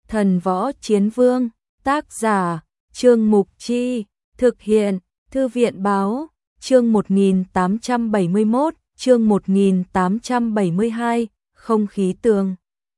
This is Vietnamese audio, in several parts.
Thần Võ Chiến Vương, tác giả, Trương Mục Chi, thực hiện, Thư viện Báo, chương 1871, chương 1872, không khí tường.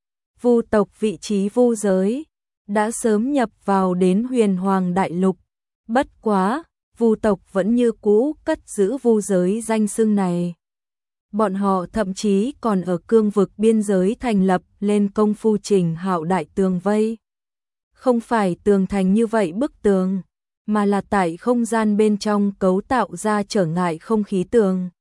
Vu tộc vị trí vu giới, đã sớm nhập vào đến Huyền Hoàng Đại Lục, bất quá, vu tộc vẫn như cũ cất giữ vu giới danh xưng này. Bọn họ thậm chí còn ở cương vực biên giới thành lập lên công phu Trình Hạo đại tường vây. Không phải tường thành như vậy bức tường, mà là tại không gian bên trong cấu tạo ra trở ngại không khí tường.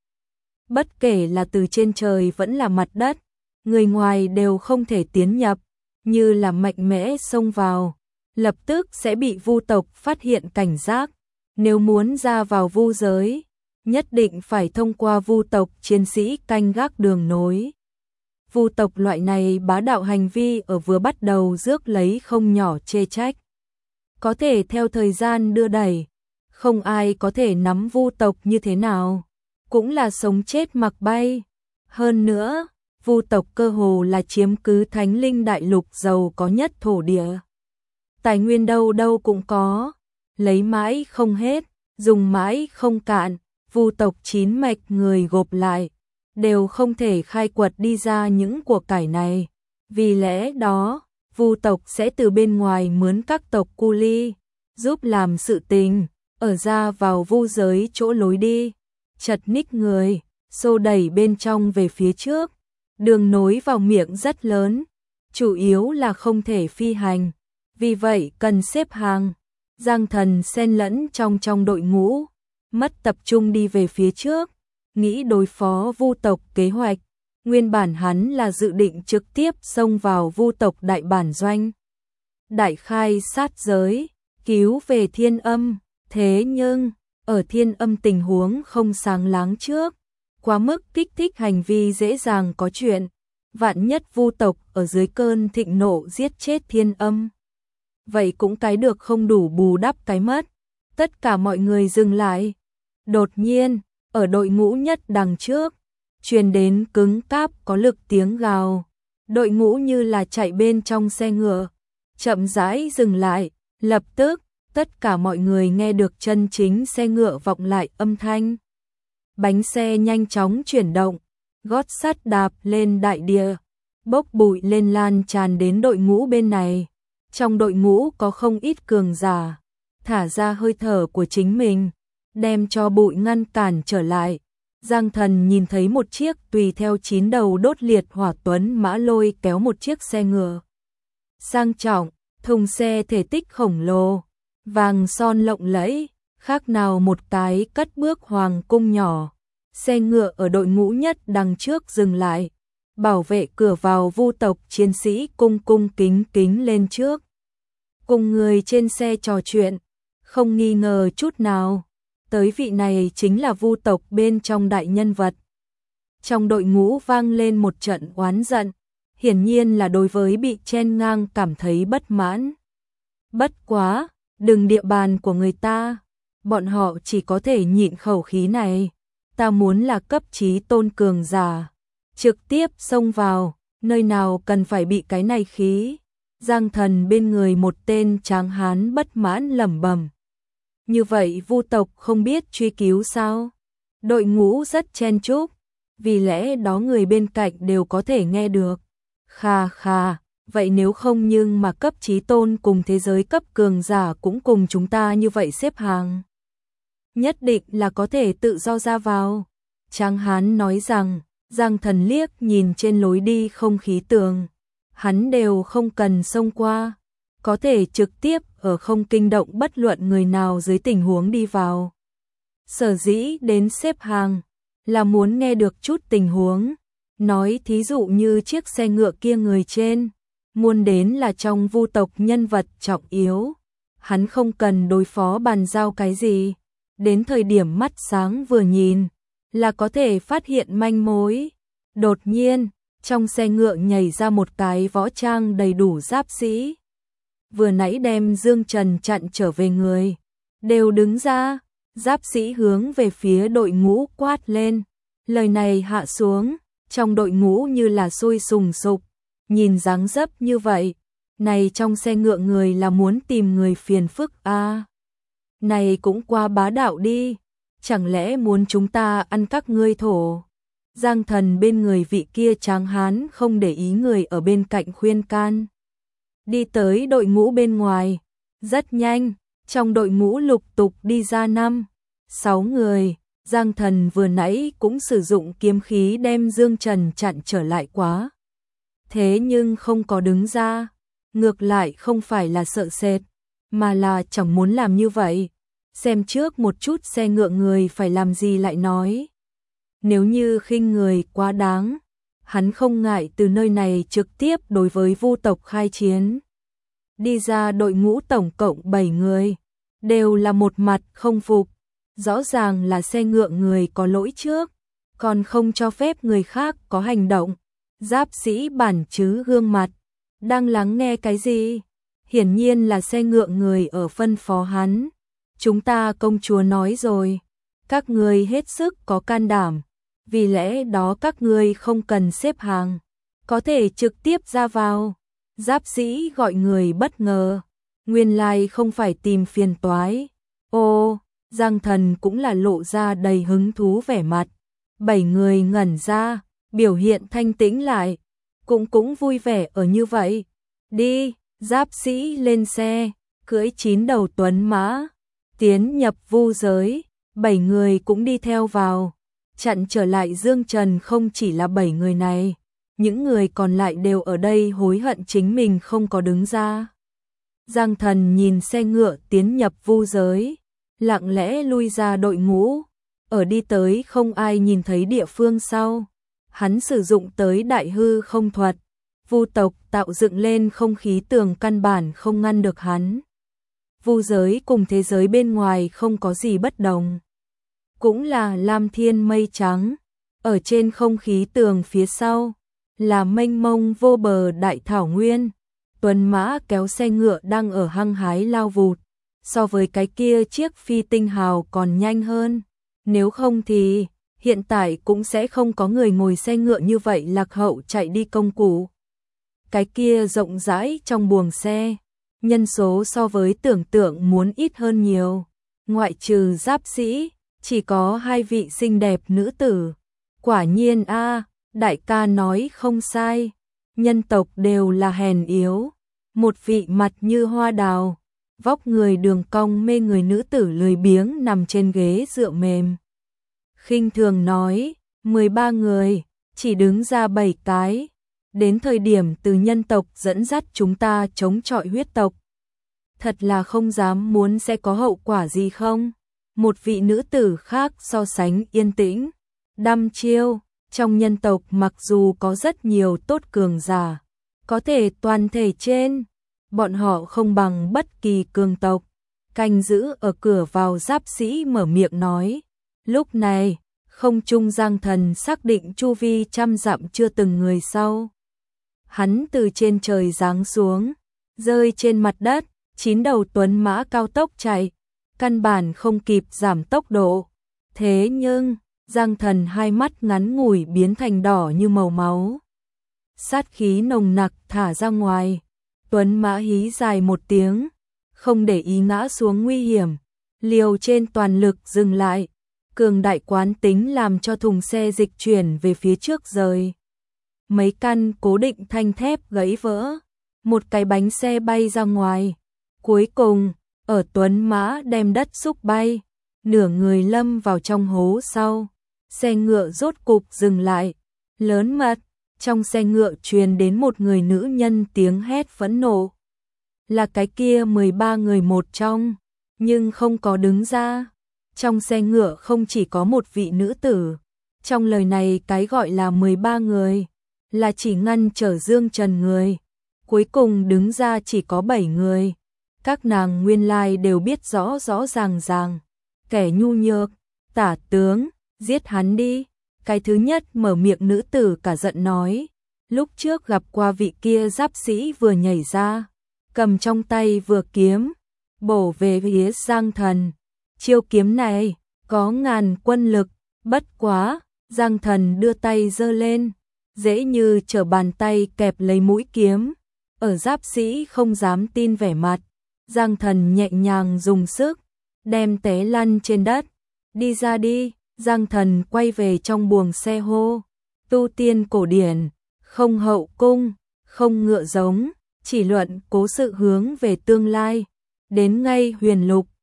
Bất kể là từ trên trời vẫn là mặt đất, người ngoài đều không thể tiến nhập, như là mạnh mẽ xông vào, lập tức sẽ bị vu tộc phát hiện cảnh giác. Nếu muốn ra vào vu giới, nhất định phải thông qua vu tộc chiến sĩ canh gác đường nối. Vu tộc loại này bá đạo hành vi ở vừa bắt đầu rước lấy không nhỏ chê trách. Có thể theo thời gian đưa đẩy, không ai có thể nắm vu tộc như thế nào, cũng là sống chết mặc bay. Hơn nữa, vu tộc cơ hồ là chiếm cứ Thánh Linh Đại Lục giàu có nhất thổ địa. Tài nguyên đâu đâu cũng có, lấy mãi không hết, dùng mãi không cạn, vu tộc 9 mạch người gộp lại, đều không thể khai quật đi ra những của cải này. Vì lẽ đó, vu tộc sẽ từ bên ngoài mướn các tộc cu ly, giúp làm sự tình, ở ra vào vu giới chỗ lối đi, chật ních người, xô đẩy bên trong về phía trước. Đường nối vào miệng rất lớn, chủ yếu là không thể phi hành, vì vậy cần xếp hàng. Giang Thần xen lẫn trong đội ngũ, mất tập trung đi về phía trước, nghĩ đối phó vu tộc kế hoạch. Nguyên bản hắn là dự định trực tiếp xông vào vu tộc đại bản doanh, đại khai sát giới, cứu về Thiên Âm. Thế nhưng, ở Thiên Âm tình huống không sáng láng trước, quá mức kích thích hành vi dễ dàng có chuyện, vạn nhất vu tộc ở dưới cơn thịnh nộ giết chết Thiên Âm. Vậy cũng cái được không đủ bù đắp cái mất. Tất cả mọi người dừng lại. Đột nhiên, ở đội ngũ nhất đằng trước, truyền đến cứng cáp có lực tiếng gào. Đội ngũ như là chạy bên trong xe ngựa, chậm rãi dừng lại, lập tức, tất cả mọi người nghe được chân chính xe ngựa vọng lại âm thanh. Bánh xe nhanh chóng chuyển động, gót sắt đạp lên đại địa, bốc bụi lên lan tràn đến đội ngũ bên này. Trong đội ngũ có không ít cường giả, thả ra hơi thở của chính mình, đem cho bụi ngăn cản trở lại. Giang Thần nhìn thấy một chiếc tùy theo 9 đầu đốt liệt hỏa tuấn mã lôi kéo một chiếc xe ngựa sang trọng, thùng xe thể tích khổng lồ, vàng son lộng lẫy, khác nào một cái cất bước hoàng cung nhỏ. Xe ngựa ở đội ngũ nhất đằng trước dừng lại, bảo vệ cửa vào vu tộc chiến sĩ cung kính kính lên trước, cùng người trên xe trò chuyện, không nghi ngờ chút nào, tới vị này chính là vu tộc bên trong đại nhân vật. Trong đội ngũ vang lên một trận oán giận, hiển nhiên là đối với bị chen ngang cảm thấy bất mãn. Bất quá, đừng địa bàn của người ta, bọn họ chỉ có thể nhịn khẩu khí này. Ta muốn là cấp chí tôn cường giả, trực tiếp xông vào, nơi nào cần phải bị cái này khí. Giang Thần bên người một tên tráng hán bất mãn lẩm bẩm. Như vậy vu tộc không biết truy cứu sao? Đội ngũ rất chen chúc, vì lẽ đó người bên cạnh đều có thể nghe được. Khà khà, vậy nếu không nhưng mà cấp chí tôn cùng thế giới cấp cường giả cũng cùng chúng ta như vậy xếp hàng, nhất định là có thể tự do ra vào. Tráng hán nói rằng. Giang Thần liếc nhìn trên lối đi không khí tường, hắn đều không cần xông qua, có thể trực tiếp ở không kinh động bất luận người nào dưới tình huống đi vào. Sở dĩ đến xếp hàng là muốn nghe được chút tình huống, nói thí dụ như chiếc xe ngựa kia người trên, muốn đến là trong vu tộc nhân vật trọng yếu, hắn không cần đối phó bàn giao cái gì, đến thời điểm mắt sáng vừa nhìn là có thể phát hiện manh mối. Đột nhiên, trong xe ngựa nhảy ra một cái võ trang đầy đủ giáp sĩ. Vừa nãy đem Dương Trần chặn trở về người, đều đứng ra, giáp sĩ hướng về phía đội ngũ quát lên. Lời này hạ xuống, trong đội ngũ như là sôi sùng sục, nhìn dáng dấp như vậy, Này trong xe ngựa người là muốn tìm người phiền phức à? Này cũng quá bá đạo đi, chẳng lẽ muốn chúng ta ăn các ngươi thổ? Giang Thần bên người vị kia tráng hán không để ý người ở bên cạnh khuyên can. Đi tới đội ngũ bên ngoài, rất nhanh, trong đội ngũ lục tục đi ra 5-6 người. Giang Thần vừa nãy cũng sử dụng kiếm khí đem Dương Trần chặn trở lại quá. Thế nhưng không có đứng ra, ngược lại không phải là sợ sệt, mà là chẳng muốn làm như vậy. Xem trước một chút xe ngựa người phải làm gì lại nói. Nếu như khinh người quá đáng, hắn không ngại từ nơi này trực tiếp đối với Vu tộc khai chiến. Đi ra đội ngũ tổng cộng 7 người, đều là một mặt không phục. Rõ ràng là xe ngựa người có lỗi trước, còn không cho phép người khác có hành động. Giáp sĩ bản chứ gương mặt, đang lắng nghe cái gì? Hiển nhiên là xe ngựa người ở phân phó hắn. Chúng ta công chúa nói rồi, các ngươi hết sức có can đảm, vì lẽ đó các ngươi không cần xếp hàng, có thể trực tiếp ra vào. Giáp sĩ gọi người bất ngờ, nguyên lai không phải tìm phiền toái. Ô, Giang Thần cũng là lộ ra đầy hứng thú vẻ mặt. 7 người ngẩn ra, biểu hiện thanh tĩnh lại, cũng vui vẻ ở như vậy. Đi, giáp sĩ lên xe, cưỡi 9 đầu tuấn mã, tiến nhập Vu giới. 7 người cũng đi theo vào, chặn trở lại Dương Trần. Không chỉ là 7 người này, những người còn lại đều ở đây hối hận chính mình không có đứng ra. Giang Thần nhìn xe ngựa tiến nhập Vu giới, lặng lẽ lui ra đội ngũ, ở đi tới không ai nhìn thấy địa phương sau. Hắn sử dụng tới đại hư không thuật, Vu tộc tạo dựng lên không khí tường căn bản không ngăn được hắn. Vu giới cùng thế giới bên ngoài không có gì bất đồng, cũng là lam thiên mây trắng, ở trên không khí tường phía sau là mênh mông vô bờ đại thảo nguyên. Tuấn mã kéo xe ngựa đang ở hăng hái lao vụt, so với cái kia chiếc phi tinh hào còn nhanh hơn. Nếu không thì hiện tại cũng sẽ không có người ngồi xe ngựa như vậy lạc hậu chạy đi công cụ. Cái kia rộng rãi trong buồng xe, nhân số so với tưởng tượng muốn ít hơn nhiều. Ngoại trừ giáp sĩ, chỉ có 2 vị xinh đẹp nữ tử. Quả nhiên a, đại ca nói không sai, nhân tộc đều là hèn yếu. Một vị mặt như hoa đào, vóc người đường cong mê người nữ tử lười biếng nằm trên ghế dựa mềm. Khinh thường nói, 13 người, chỉ đứng ra 7 cái. Đến thời điểm từ nhân tộc dẫn dắt chúng ta chống chọi huyết tộc. Thật là không dám muốn sẽ có hậu quả gì không? Một vị nữ tử khác so sánh yên tĩnh. Đăm chiêu, trong nhân tộc mặc dù có rất nhiều tốt cường giả, có thể toàn thể trên, bọn họ không bằng bất kỳ cường tộc. Canh giữ ở cửa vào giáp sĩ mở miệng nói. Lúc này, không trung Giang Thần xác định chu vi 100 dặm chưa từng người sau. Hắn từ trên trời giáng xuống, rơi trên mặt đất, 9 đầu tuấn mã cao tốc chạy, căn bản không kịp giảm tốc độ. Thế nhưng, Giang Thần hai mắt ngắn ngủi biến thành đỏ như màu máu. Sát khí nồng nặc thả ra ngoài, tuấn mã hí dài một tiếng, không để ý ngã xuống nguy hiểm, liều trên toàn lực dừng lại. Cường đại quán tính làm cho thùng xe dịch chuyển về phía trước rời. Mấy căn cố định thanh thép gãy vỡ, một cái bánh xe bay ra ngoài. Cuối cùng, ở tuấn mã đem đất xúc bay, nửa người lâm vào trong hố sau. Xe ngựa rốt cục dừng lại, lớn mật, trong xe ngựa truyền đến một người nữ nhân tiếng hét phẫn nộ. Là cái kia 13 người một trong, nhưng không có đứng ra. Trong xe ngựa không chỉ có một vị nữ tử, trong lời này cái gọi là 13 người, là chỉ ngăn trở Dương Trần người. Cuối cùng đứng ra chỉ có 7 người. Các nàng nguyên lai đều biết rõ rõ ràng. Kẻ nhu nhược, tả tướng, giết hắn đi. Cái thứ nhất mở miệng nữ tử cả giận nói. Lúc trước gặp qua vị kia giáp sĩ vừa nhảy ra, cầm trong tay vừa kiếm, bổ về phía Giang Thần. Chiêu kiếm này có ngàn quân lực, bất quá, Giang Thần đưa tay giơ lên, dễ như trở bàn tay kẹp lấy mũi kiếm, Ở Giáp Sĩ không dám tin vẻ mặt, Giang Thần nhẹ nhàng dùng sức, đem té lăn trên đất. Đi ra đi, Giang Thần quay về trong buồng xe hô. Tu tiên cổ điển, không hậu cung, không ngựa giống, chỉ luận cố sự hướng về tương lai. Đến ngay Huyền Lục,